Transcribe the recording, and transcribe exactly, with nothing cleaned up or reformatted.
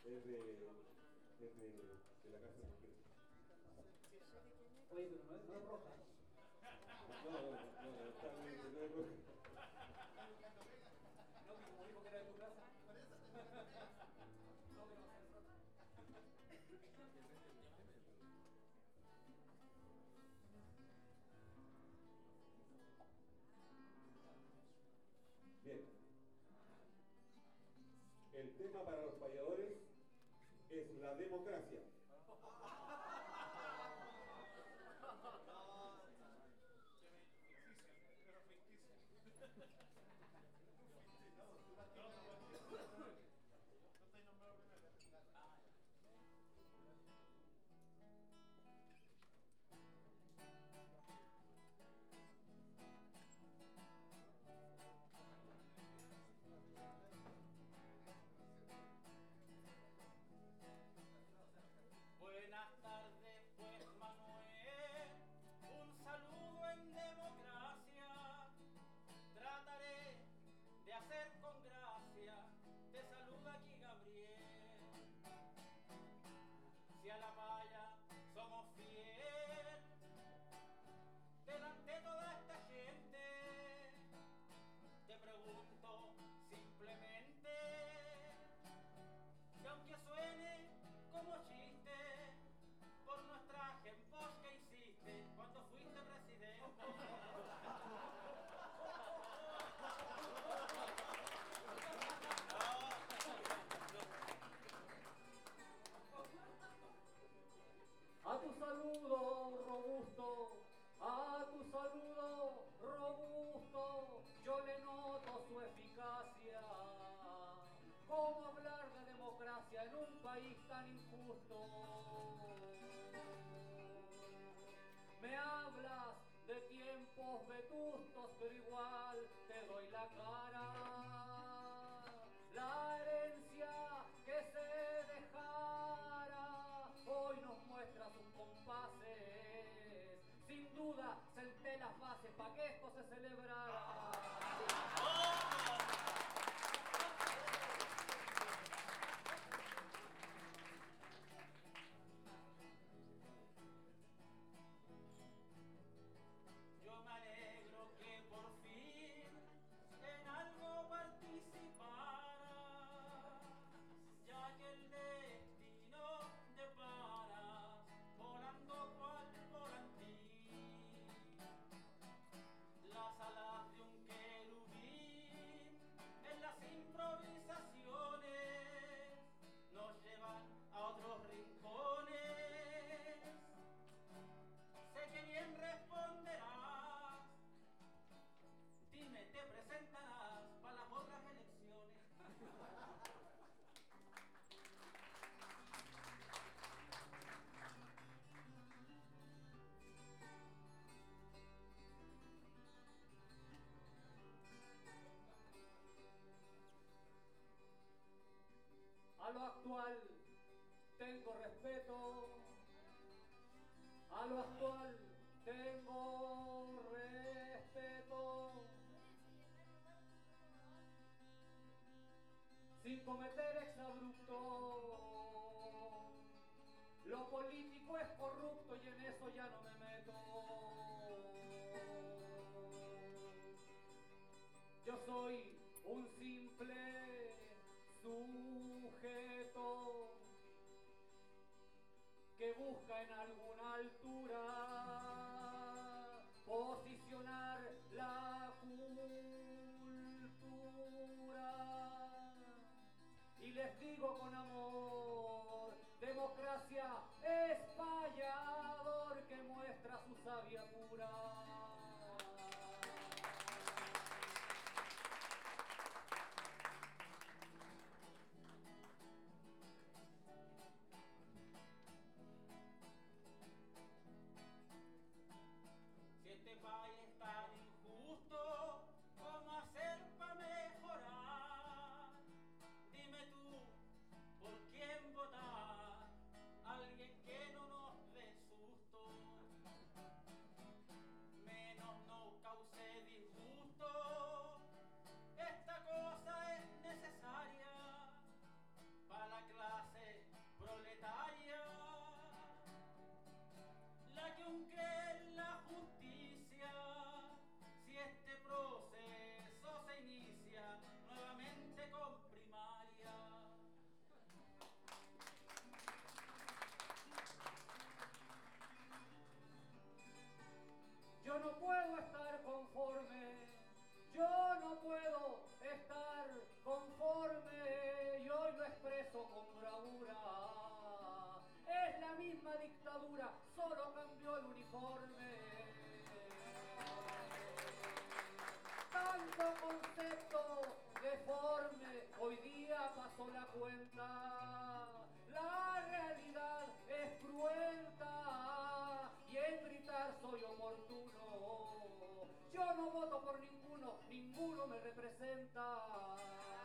es de, es de, de la Casa de Mujeres. Oye, pero no es, no es roja. No, no, no, no, está bien, no es roja. No, como dijo que era de tu casa. No, que no va a ser roja. Bien. El tema para los payadores es la democracia. Buenas tardes, pues Manuel, un saludo en democracia. Trataré de hacer con gracia, te saluda aquí Gabriel. Si a la paya somos fiel, delante de toda esta gente, te pregunto simplemente, que aunque suene como chiste, por nuestra ejemplos que hiciste cuando fuiste presidente. A tu saludo robusto, a tu saludo robusto, yo le noto su eficacia. ¿Cómo hablar de democracia en un país tan injusto? Me hablas de tiempos vetustos, pero igual te doy la cara. La herencia que se dejara hoy nos muestra sus compases. Sin duda senté las bases para que esto se celebrara. Yo me alegro que por fin en algo participara, ya que el destino depara volando cual volantín. Las alas de un querubín en las improvisaciones nos llevan a otros rincones. Sé que bien responderás, dime, te presentarás para las otras elecciones. A lo actual tengo respeto, a lo actual tengo respeto, sin cometer exabrupto. Lo político es corrupto y en eso ya no me meto. Yo soy un simple sujeto que busca en alguna altura posicionar la cultura. Y les digo con amor, democracia es payador que muestra su sabia pura. historia solo cambió el uniforme. Tanto concepto deforme hoy día pasó la cuenta. La realidad es cruenta y en gritar soy oportuno. Yo no voto por ninguno, ninguno me representa.